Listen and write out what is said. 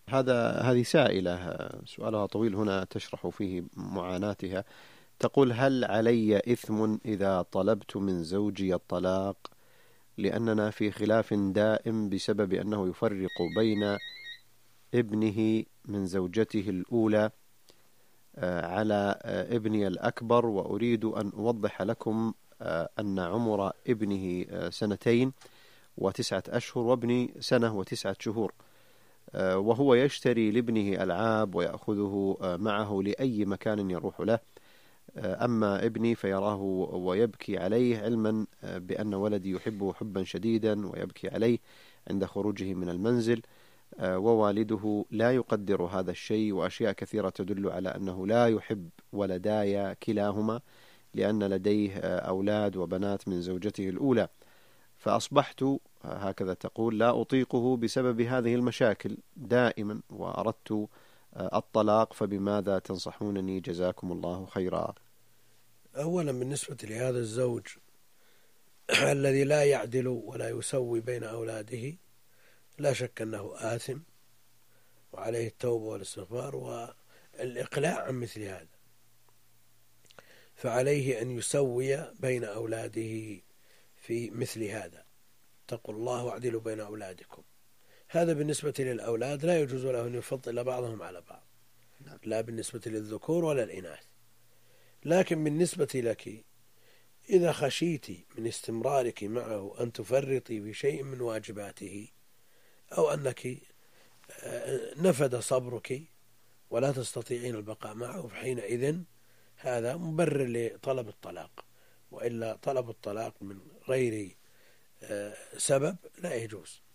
هذه سائلة سؤالها طويل هنا تشرح فيه معاناتها. تقول: هل علي إثم إذا طلبت من زوجي الطلاق لأننا في خلاف دائم بسبب أنه يفرق بين ابنه من زوجته الأولى على ابني الأكبر، وأريد أن أوضح لكم أن عمر ابنه 2 و9 أشهر وابني 1 و9 شهور، وهو يشتري لابنه ألعاب ويأخذه معه لأي مكان يروح له. أما ابني فيراه ويبكي عليه، علما بأن ولدي يحبه حبا شديدا ويبكي عليه عند خروجه من المنزل، ووالده لا يقدر هذا الشيء، وأشياء كثيرة تدل على أنه لا يحب ولداي كلاهما، لأن لديه أولاد وبنات من زوجته الأولى. فأصبحت هكذا تقول لا أطيقه بسبب هذه المشاكل دائما، وأردت الطلاق، فبماذا تنصحونني؟ جزاكم الله خيرا. أولا بالنسبة لهذا الزوج الذي لا يعدل ولا يسوي بين أولاده، لا شك أنه آثم وعليه التوبة والاستغفار والإقلاع عن مثل هذا، فعليه أن يسوي بين أولاده في مثل هذا. اتقوا الله واعدلوا بين أولادكم. هذا بالنسبة للأولاد لا يجوز له أن يفضل بعضهم على بعض، لا بالنسبة للذكور ولا الإناث. لكن بالنسبة لك إذا خشيت من استمرارك معه أن تفرطي في شيء من واجباته، أو أنك نفد صبرك ولا تستطيعين البقاء معه، فحينئذ هذا مبرر لطلب الطلاق. وإلا طلب الطلاق من غير سبب لا يجوز.